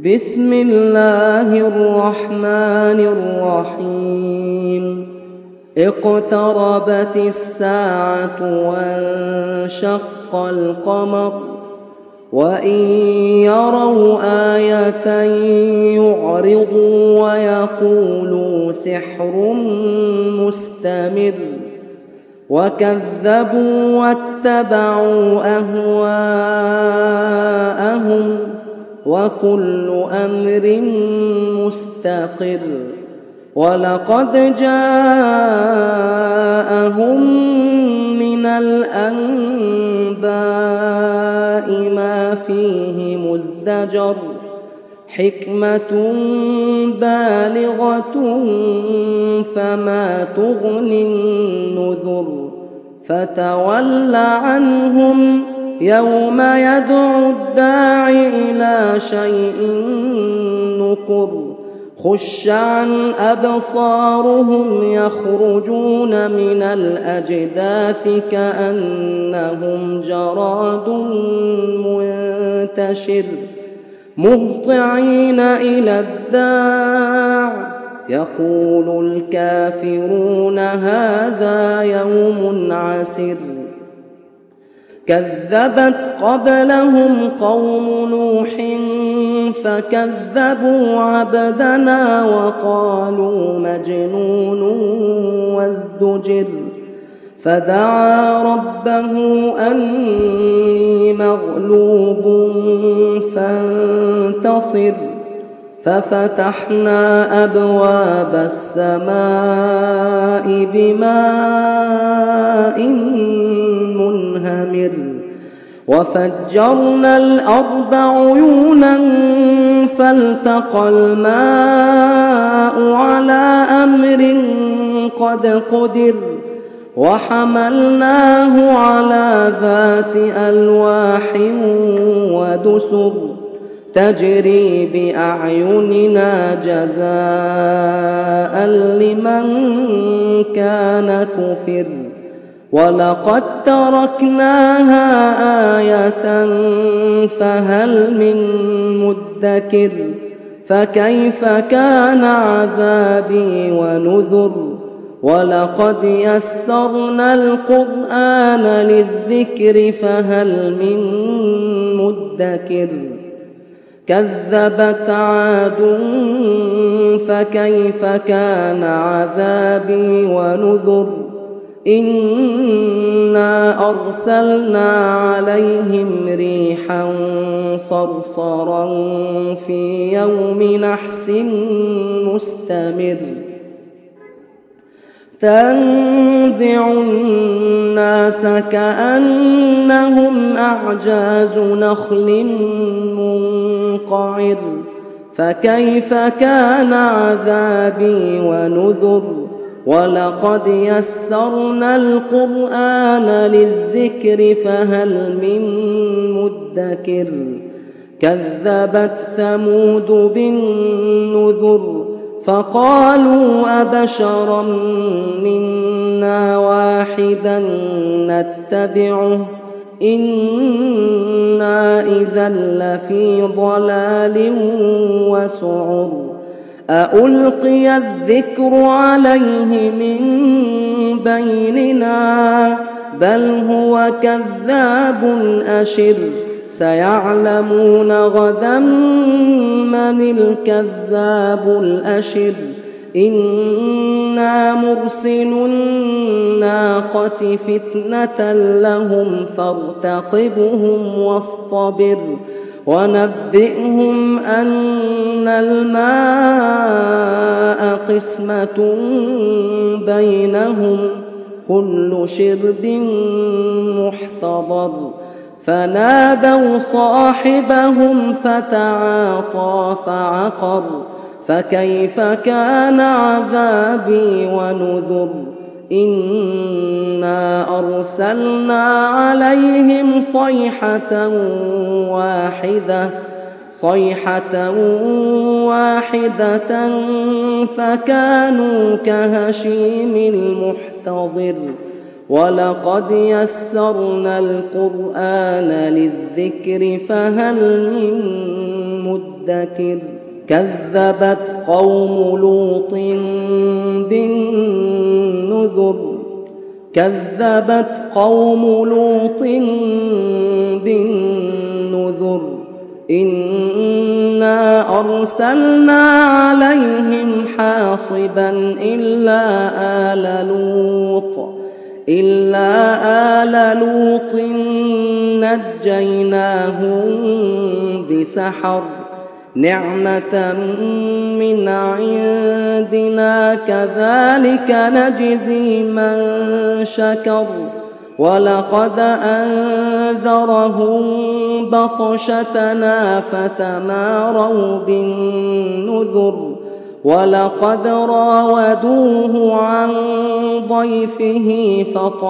بسم الله الرحمن الرحيم اقتربت الساعة وانشق القمر وإن يروا آية يعرضوا ويقولوا سحر مستمر وكذبوا واتبعوا أهواءهم وكل أمر مستقر ولقد جاءهم من الأنباء ما فيه مزدجر حكمة بالغة فما تغني النذر فتول عنهم يوم يدعو الداع إلى شيء نكر خش عن أبصارهم يخرجون من الأجداث كأنهم جراد منتشر مهطعين إلى الداع يقول الكافرون هذا يوم عسر كذبت قبلهم قوم نوح فكذبوا عبدنا وقالوا مجنون وازدجر فدعا ربه أني مغلوب فانتصر ففتحنا أبواب السماء بماء منهمر وفجرنا الأرض عيونا فالتقى الماء على أمر قد قدر وحملناه على ذات ألواح ودسر تجري بأعيننا جزاء لمن كان كفر ولقد تركناها آية فهل من مدكر فكيف كان عذابي ونذر ولقد يسرنا القرآن للذكر فهل من مدكر كذبت عاد فكيف كان عذابي ونذر إنا أرسلنا عليهم ريحا صرصرا في يوم نحس مستمر تنزع الناس كأنهم أعجاز نخل منقعر فكيف كان عذابي ونذر ولقد يسرنا القرآن للذكر فهل من مدكر كذبت ثمود بالنذر فقالوا أبشرا منا واحدا نتبعه إنا إذا لفي ضلال وسعر أألقي الذكر عليه من بيننا بل هو كذاب أشر سيعلمون غدا من الكذاب الأشر إنا مرسل الناقة فتنة لهم فارتقبهم واصطبر ونبئهم أن الماء قسمة بينهم كل شرب محتضر فنادوا صاحبهم فتعاطى فعقر فكيف كان عذابي ونذر إنا أرسلنا عليهم صيحة واحدة فكانوا كهشيم المحتضر ولقد يسرنا القرآن للذكر فهل من مدكر مدكر كذبت قوم لوط بالنذر كذبت قوم لوط بالنذر إنا أرسلنا عليهم حاصبا إلا آل لوط نجيناهم بسحر نعمة من عندنا كذلك نجزي من شكر ولقد أنذرهم بطشتنا فتماروا بالنذر ولقد راودوه عن ضيفه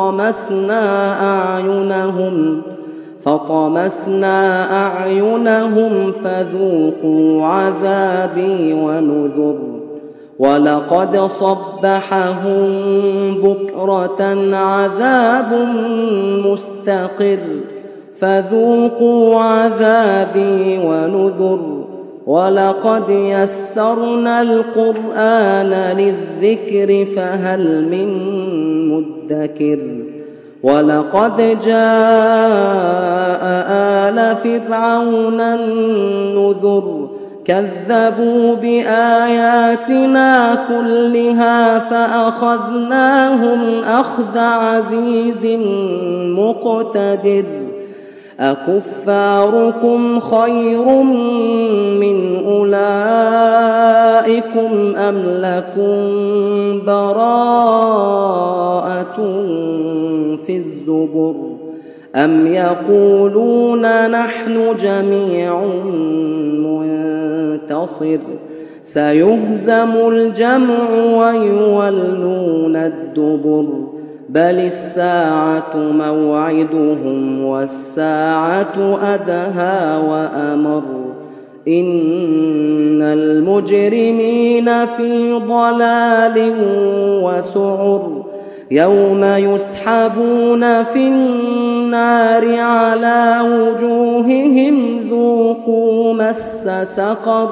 فطمسنا أعينهم فذوقوا عذابي ونذر ولقد صبحهم بكرة عذاب مستقر فذوقوا عذابي ونذر ولقد يسرنا القرآن للذكر فهل من مدكر ولقد جاء آل فرعون النذر كذبوا بآياتنا كلها فأخذناهم أخذ عزيز مقتدر أكفاركم خير من أولئكم أم لكم براءة في الزبر أم يقولون نحن جميع منتصر سيهزم الجمع ويولون الدبر بل الساعة موعدهم والساعة أدهى وأمر إن المجرمين في ضلال وسعر يوم يسحبون في النار على وجوههم ذوقوا مس سقر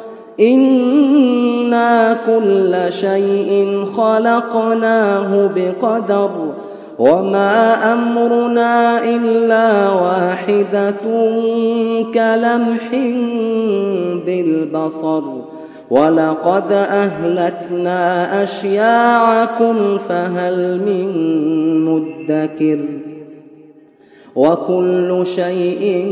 إنا كل شيء خلقناه بقدر وما أمرنا إلا واحدة كلمح بالبصر ولقد أهلكنا أشياعكم فهل من مدكر وكل شيء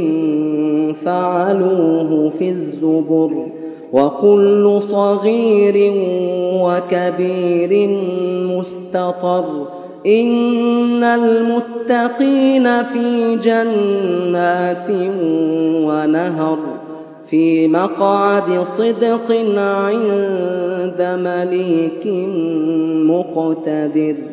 فعلوه في الزبر وكل صغير وكبير مستطر إن المتقين في جنات ونهر في مقعد صدق عند مليك مقتدر.